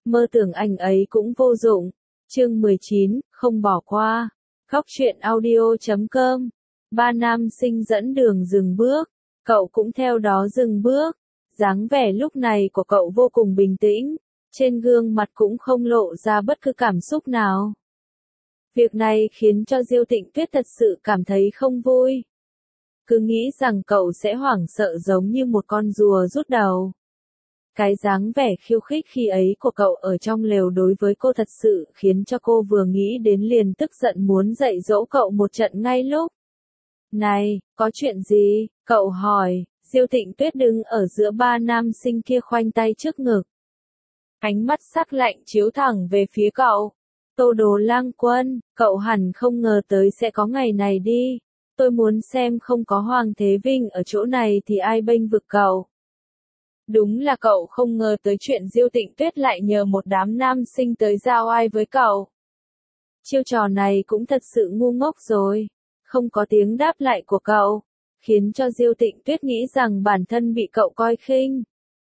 Mơ tưởng anh ấy cũng vô dụng. Chương 19, không bỏ qua. Góc truyện audio.com. Ba nam sinh dẫn đường dừng bước. Cậu cũng theo đó dừng bước. Dáng vẻ lúc này của cậu vô cùng bình tĩnh. Trên gương mặt cũng không lộ ra bất cứ cảm xúc nào. Việc này khiến cho Diêu Tịnh Tuyết thật sự cảm thấy không vui. Cứ nghĩ rằng cậu sẽ hoảng sợ giống như một con rùa rút đầu. Cái dáng vẻ khiêu khích khi ấy của cậu ở trong lều đối với cô thật sự khiến cho cô vừa nghĩ đến liền tức giận muốn dạy dỗ cậu một trận ngay lúc. Này, có chuyện gì? Cậu hỏi. Diêu Tịnh Tuyết đứng ở giữa ba nam sinh kia khoanh tay trước ngực. Ánh mắt sắc lạnh chiếu thẳng về phía cậu. Tô Đồ Lang Quân, cậu hẳn không ngờ tới sẽ có ngày này đi. Tôi muốn xem không có Hoàng Thế Vinh ở chỗ này thì ai bênh vực cậu. Đúng là cậu không ngờ tới chuyện Diêu Tịnh Tuyết lại nhờ một đám nam sinh tới giao oai với cậu. Chiêu trò này cũng thật sự ngu ngốc rồi. Không có tiếng đáp lại của cậu, khiến cho Diêu Tịnh Tuyết nghĩ rằng bản thân bị cậu coi khinh.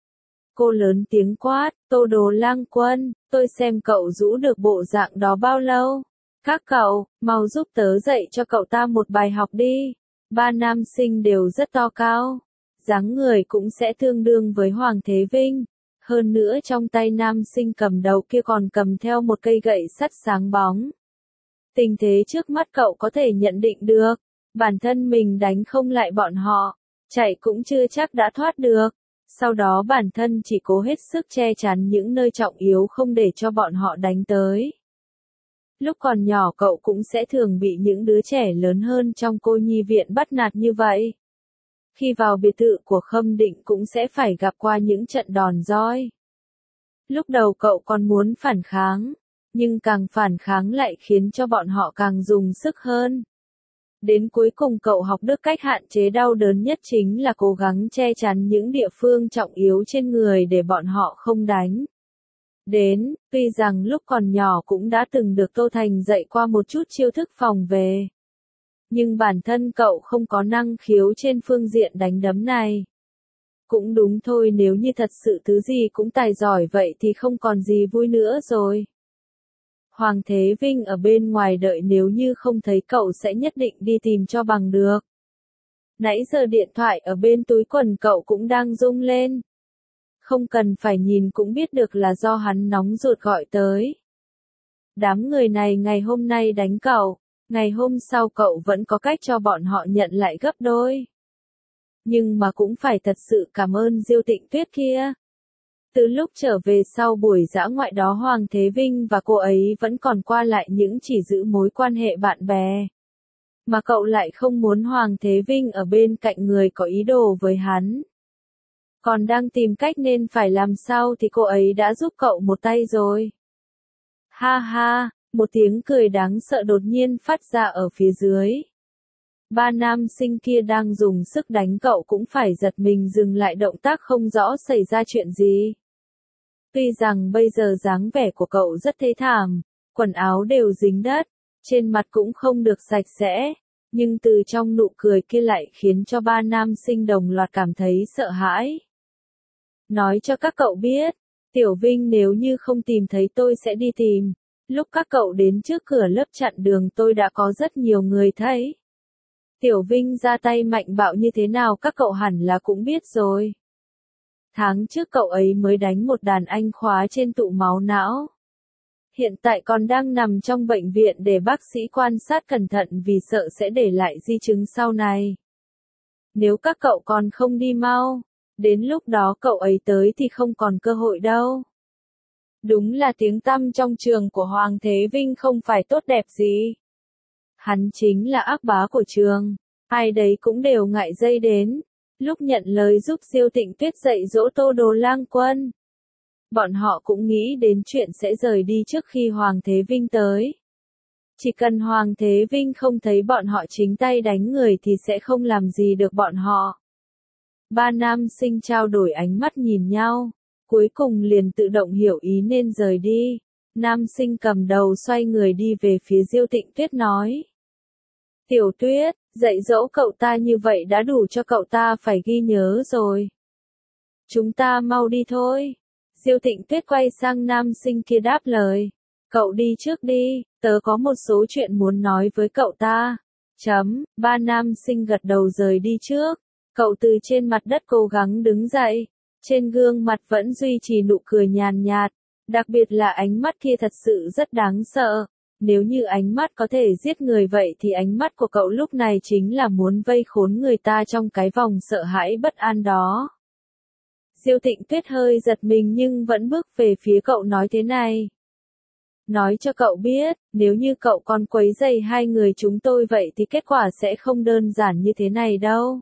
Cô lớn tiếng quát, Tô Đồ Lang Quân, tôi xem cậu rũ được bộ dạng đó bao lâu. Các cậu, mau giúp tớ dạy cho cậu ta một bài học đi. Ba nam sinh đều rất to cao. Dáng người cũng sẽ tương đương với Hoàng Thế Vinh. Hơn nữa trong tay nam sinh cầm đầu kia còn cầm theo một cây gậy sắt sáng bóng. Tình thế trước mắt cậu có thể nhận định được. Bản thân mình đánh không lại bọn họ. Chạy cũng chưa chắc đã thoát được. Sau đó bản thân chỉ cố hết sức che chắn những nơi trọng yếu không để cho bọn họ đánh tới. Lúc còn nhỏ cậu cũng sẽ thường bị những đứa trẻ lớn hơn trong cô nhi viện bắt nạt như vậy. Khi vào biệt thự của Khâm Định cũng sẽ phải gặp qua những trận đòn roi. Lúc đầu cậu còn muốn phản kháng, nhưng càng phản kháng lại khiến cho bọn họ càng dùng sức hơn. Đến cuối cùng cậu học được cách hạn chế đau đớn nhất chính là cố gắng che chắn những địa phương trọng yếu trên người để bọn họ không đánh. Tuy rằng lúc còn nhỏ cũng đã từng được Tô Thành dạy qua một chút chiêu thức phòng về. Nhưng bản thân cậu không có năng khiếu trên phương diện đánh đấm này. Cũng đúng thôi, nếu như thật sự thứ gì cũng tài giỏi vậy thì không còn gì vui nữa rồi. Hoàng Thế Vinh ở bên ngoài đợi, nếu như không thấy cậu sẽ nhất định đi tìm cho bằng được. Nãy giờ điện thoại ở bên túi quần cậu cũng đang rung lên. Không cần phải nhìn cũng biết được là do hắn nóng ruột gọi tới. Đám người này ngày hôm nay đánh cậu, ngày hôm sau cậu vẫn có cách cho bọn họ nhận lại gấp đôi. Nhưng mà cũng phải thật sự cảm ơn Diêu Tịnh Tuyết kia. Từ lúc trở về sau buổi dã ngoại đó Hoàng Thế Vinh và cô ấy vẫn còn qua lại những chỉ giữ mối quan hệ bạn bè. Mà cậu lại không muốn Hoàng Thế Vinh ở bên cạnh người có ý đồ với hắn. Còn đang tìm cách nên phải làm sao thì cô ấy đã giúp cậu một tay rồi. Ha ha, một tiếng cười đáng sợ đột nhiên phát ra ở phía dưới. Ba nam sinh kia đang dùng sức đánh cậu cũng phải giật mình dừng lại động tác, không rõ xảy ra chuyện gì. Tuy rằng bây giờ dáng vẻ của cậu rất thê thảm, quần áo đều dính đất, trên mặt cũng không được sạch sẽ, nhưng từ trong nụ cười kia lại khiến cho ba nam sinh đồng loạt cảm thấy sợ hãi. Nói cho các cậu biết, Tiểu Vinh nếu như không tìm thấy tôi sẽ đi tìm. Lúc các cậu đến trước cửa lớp chặn đường tôi đã có rất nhiều người thấy. Tiểu Vinh ra tay mạnh bạo như thế nào các cậu hẳn là cũng biết rồi. Tháng trước cậu ấy mới đánh một đàn anh khóa trên tụ máu não. Hiện tại còn đang nằm trong bệnh viện để bác sĩ quan sát cẩn thận vì sợ sẽ để lại di chứng sau này. Nếu các cậu còn không đi mau, đến lúc đó cậu ấy tới thì không còn cơ hội đâu. Đúng là tiếng tăm trong trường của Hoàng Thế Vinh không phải tốt đẹp gì. Hắn chính là ác bá của trường, ai đấy cũng đều ngại dây đến. Lúc nhận lời giúp Diêu Tịnh Tuyết dạy dỗ Tô Đồ Lang Quân, bọn họ cũng nghĩ đến chuyện sẽ rời đi trước khi Hoàng Thế Vinh tới. Chỉ cần Hoàng Thế Vinh không thấy bọn họ chính tay đánh người thì sẽ không làm gì được bọn họ. Ba nam sinh trao đổi ánh mắt nhìn nhau, cuối cùng liền tự động hiểu ý nên rời đi. Nam sinh cầm đầu xoay người đi về phía Diêu Tịnh Tuyết nói. Tiểu Tuyết, dạy dỗ cậu ta như vậy đã đủ cho cậu ta phải ghi nhớ rồi. Chúng ta mau đi thôi. Diêu Tịnh Tuyết quay sang nam sinh kia đáp lời. Cậu đi trước đi, tớ có một số chuyện muốn nói với cậu ta. Ba nam sinh gật đầu rời đi trước. Cậu từ trên mặt đất cố gắng đứng dậy. Trên gương mặt vẫn duy trì nụ cười nhàn nhạt. Đặc biệt là ánh mắt kia thật sự rất đáng sợ. Nếu như ánh mắt có thể giết người vậy thì ánh mắt của cậu lúc này chính là muốn vây khốn người ta trong cái vòng sợ hãi bất an đó. Diêu Tịnh Tuyết hơi giật mình nhưng vẫn bước về phía cậu nói thế này. Nói cho cậu biết, nếu như cậu còn quấy rầy hai người chúng tôi vậy thì kết quả sẽ không đơn giản như thế này đâu.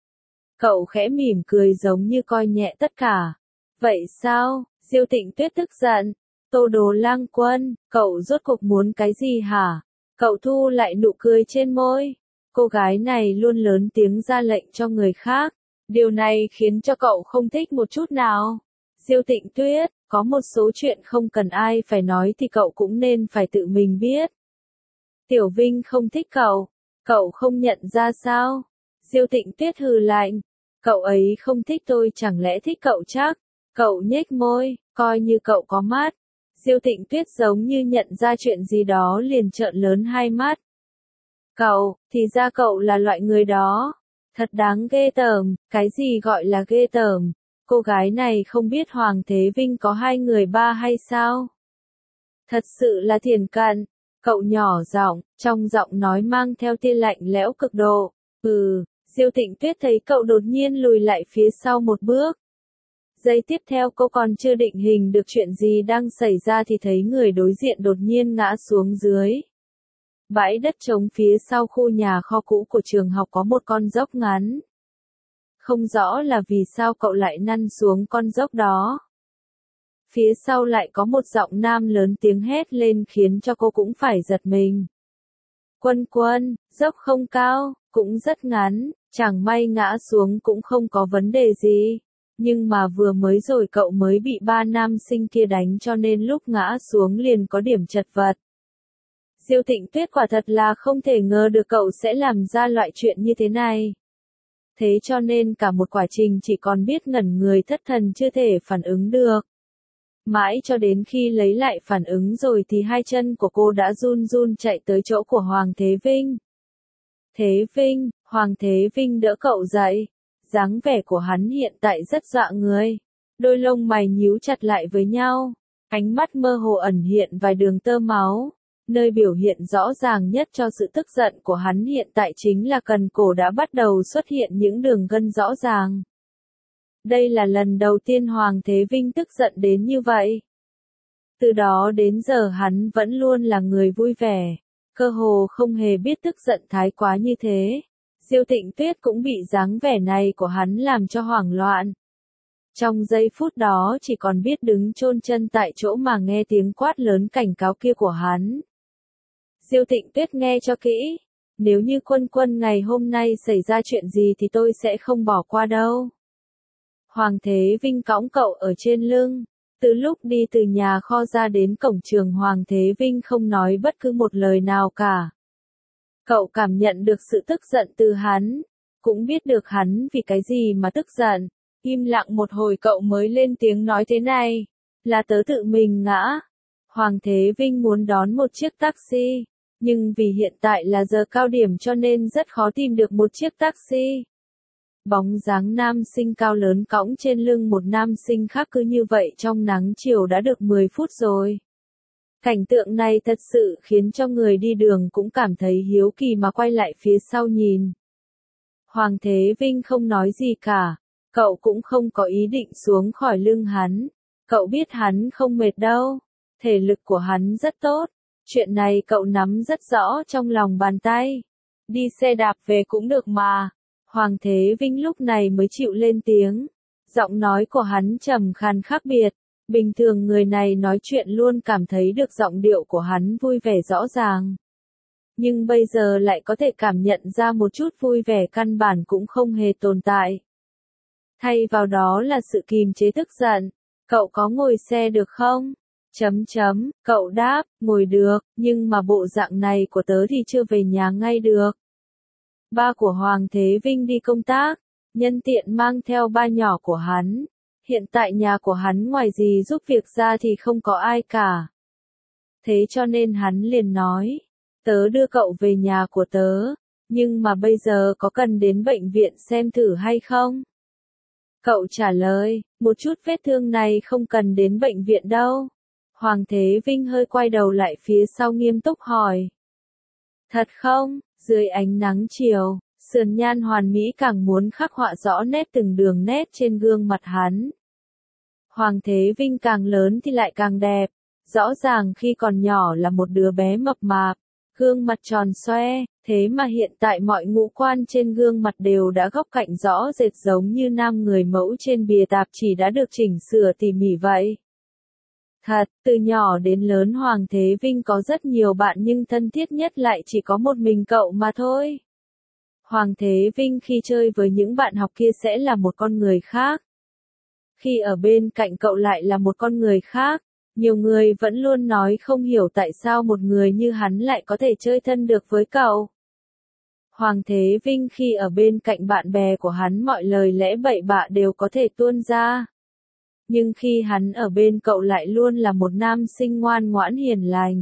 Cậu khẽ mỉm cười giống như coi nhẹ tất cả. Vậy sao? Diêu Tịnh Tuyết tức giận. Tô Đồ Lang Quân, cậu rốt cuộc muốn cái gì hả? Cậu thu lại nụ cười trên môi. Cô gái này luôn lớn tiếng ra lệnh cho người khác. Điều này khiến cho cậu không thích một chút nào. Diêu Tịnh Tuyết, có một số chuyện không cần ai phải nói thì cậu cũng nên phải tự mình biết. Tiểu Vinh không thích cậu không nhận ra sao? Diêu Tịnh Tuyết hừ lạnh. Cậu ấy không thích tôi chẳng lẽ thích cậu chắc? Cậu nhếch môi, coi như cậu có mắt. Diêu Tịnh Tuyết giống như nhận ra chuyện gì đó liền trợn lớn hai mắt. Cậu, thì ra cậu là loại người đó. Thật đáng ghê tởm, cái gì gọi là ghê tởm? Cô gái này không biết Hoàng Thế Vinh có hai người ba hay sao? Thật sự là thiển cận. Cậu nhỏ giọng, trong giọng nói mang theo tia lạnh lẽo cực độ. Diêu Tịnh Tuyết thấy cậu đột nhiên lùi lại phía sau một bước. Giây tiếp theo cô còn chưa định hình được chuyện gì đang xảy ra thì thấy người đối diện đột nhiên ngã xuống dưới. Bãi đất trống phía sau khu nhà kho cũ của trường học có một con dốc ngắn. Không rõ là vì sao cậu lại lăn xuống con dốc đó. Phía sau lại có một giọng nam lớn tiếng hét lên khiến cho cô cũng phải giật mình. Quân, dốc không cao, cũng rất ngắn, chẳng may ngã xuống cũng không có vấn đề gì. Nhưng mà vừa mới rồi cậu mới bị ba nam sinh kia đánh cho nên lúc ngã xuống liền có điểm chật vật. Diêu Tịnh Tuyết quả thật là không thể ngờ được cậu sẽ làm ra loại chuyện như thế này. Thế cho nên cả một quá trình chỉ còn biết ngẩn người thất thần chưa thể phản ứng được. Mãi cho đến khi lấy lại phản ứng rồi thì hai chân của cô đã run run chạy tới chỗ của Hoàng Thế Vinh. Thế Vinh, Hoàng Thế Vinh đỡ cậu dậy. Dáng vẻ của hắn hiện tại rất dọa người. Đôi lông mày nhíu chặt lại với nhau. Ánh mắt mơ hồ ẩn hiện vài đường tơ máu. Nơi biểu hiện rõ ràng nhất cho sự tức giận của hắn hiện tại chính là cần cổ đã bắt đầu xuất hiện những đường gân rõ ràng. Đây là lần đầu tiên Hoàng Thế Vinh tức giận đến như vậy. Từ đó đến giờ hắn vẫn luôn là người vui vẻ. Cơ hồ không hề biết tức giận thái quá như thế. Diêu Tịnh Tuyết cũng bị dáng vẻ này của hắn làm cho hoảng loạn. Trong giây phút đó chỉ còn biết đứng chôn chân tại chỗ mà nghe tiếng quát lớn cảnh cáo kia của hắn. Diêu Tịnh Tuyết nghe cho kỹ. Nếu như Quân ngày hôm nay xảy ra chuyện gì thì tôi sẽ không bỏ qua đâu. Hoàng Thế Vinh cõng cậu ở trên lưng. Từ lúc đi từ nhà kho ra đến cổng trường Hoàng Thế Vinh không nói bất cứ một lời nào cả. Cậu cảm nhận được sự tức giận từ hắn. Cũng biết được hắn vì cái gì mà tức giận. Im lặng một hồi cậu mới lên tiếng nói thế này. Là tớ tự mình ngã. Hoàng Thế Vinh muốn đón một chiếc taxi. Nhưng vì hiện tại là giờ cao điểm cho nên rất khó tìm được một chiếc taxi. Bóng dáng nam sinh cao lớn cõng trên lưng một nam sinh khác cứ như vậy trong nắng chiều đã được 10 phút rồi. Cảnh tượng này thật sự khiến cho người đi đường cũng cảm thấy hiếu kỳ mà quay lại phía sau nhìn. Hoàng Thế Vinh không nói gì cả. Cậu cũng không có ý định xuống khỏi lưng hắn. Cậu biết hắn không mệt đâu. Thể lực của hắn rất tốt. Chuyện này cậu nắm rất rõ trong lòng bàn tay. Đi xe đạp về cũng được mà. Hoàng Thế Vinh lúc này mới chịu lên tiếng. Giọng nói của hắn trầm khàn khác biệt. Bình thường người này nói chuyện luôn cảm thấy được giọng điệu của hắn vui vẻ rõ ràng. Nhưng bây giờ lại có thể cảm nhận ra một chút vui vẻ căn bản cũng không hề tồn tại. Thay vào đó là sự kìm chế tức giận. Cậu có ngồi xe được không? Cậu đáp, ngồi được, nhưng mà bộ dạng này của tớ thì chưa về nhà ngay được. Ba của Hoàng Thế Vinh đi công tác, nhân tiện mang theo ba nhỏ của hắn. Hiện tại nhà của hắn ngoài gì giúp việc ra thì không có ai cả. Thế cho nên hắn liền nói, tớ đưa cậu về nhà của tớ, nhưng mà bây giờ có cần đến bệnh viện xem thử hay không? Cậu trả lời, một chút vết thương này không cần đến bệnh viện đâu. Hoàng Thế Vinh hơi quay đầu lại phía sau nghiêm túc hỏi. Thật không? Dưới ánh nắng chiều, sườn nhan hoàn mỹ càng muốn khắc họa rõ nét từng đường nét trên gương mặt hắn. Hoàng Thế Vinh càng lớn thì lại càng đẹp. Rõ ràng khi còn nhỏ là một đứa bé mập mạp, gương mặt tròn xoe, thế mà hiện tại mọi ngũ quan trên gương mặt đều đã góc cạnh rõ rệt giống như nam người mẫu trên bìa tạp chỉ đã được chỉnh sửa tỉ mỉ vậy. Thật, từ nhỏ đến lớn Hoàng Thế Vinh có rất nhiều bạn nhưng thân thiết nhất lại chỉ có một mình cậu mà thôi. Hoàng Thế Vinh khi chơi với những bạn học kia sẽ là một con người khác. Khi ở bên cạnh cậu lại là một con người khác. Nhiều người vẫn luôn nói không hiểu tại sao một người như hắn lại có thể chơi thân được với cậu. Hoàng Thế Vinh khi ở bên cạnh bạn bè của hắn mọi lời lẽ bậy bạ đều có thể tuôn ra. Nhưng khi hắn ở bên cậu lại luôn là một nam sinh ngoan ngoãn hiền lành.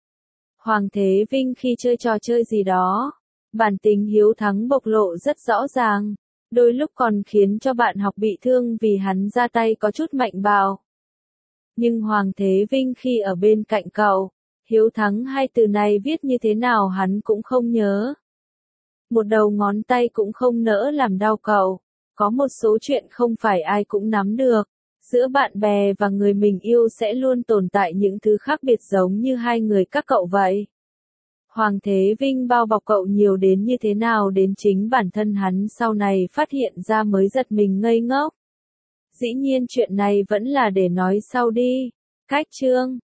Hoàng Thế Vinh khi chơi trò chơi gì đó, bản tính hiếu thắng bộc lộ rất rõ ràng, đôi lúc còn khiến cho bạn học bị thương vì hắn ra tay có chút mạnh bạo. Nhưng Hoàng Thế Vinh khi ở bên cạnh cậu, hiếu thắng hai từ này viết như thế nào hắn cũng không nhớ. Một đầu ngón tay cũng không nỡ làm đau cậu. Có một số chuyện không phải ai cũng nắm được. Giữa bạn bè và người mình yêu sẽ luôn tồn tại những thứ khác biệt giống như hai người các cậu vậy. Hoàng Thế Vinh bao bọc cậu nhiều đến như thế nào đến chính bản thân hắn sau này phát hiện ra mới giật mình ngây ngốc. Dĩ nhiên chuyện này vẫn là để nói sau đi. Cách chương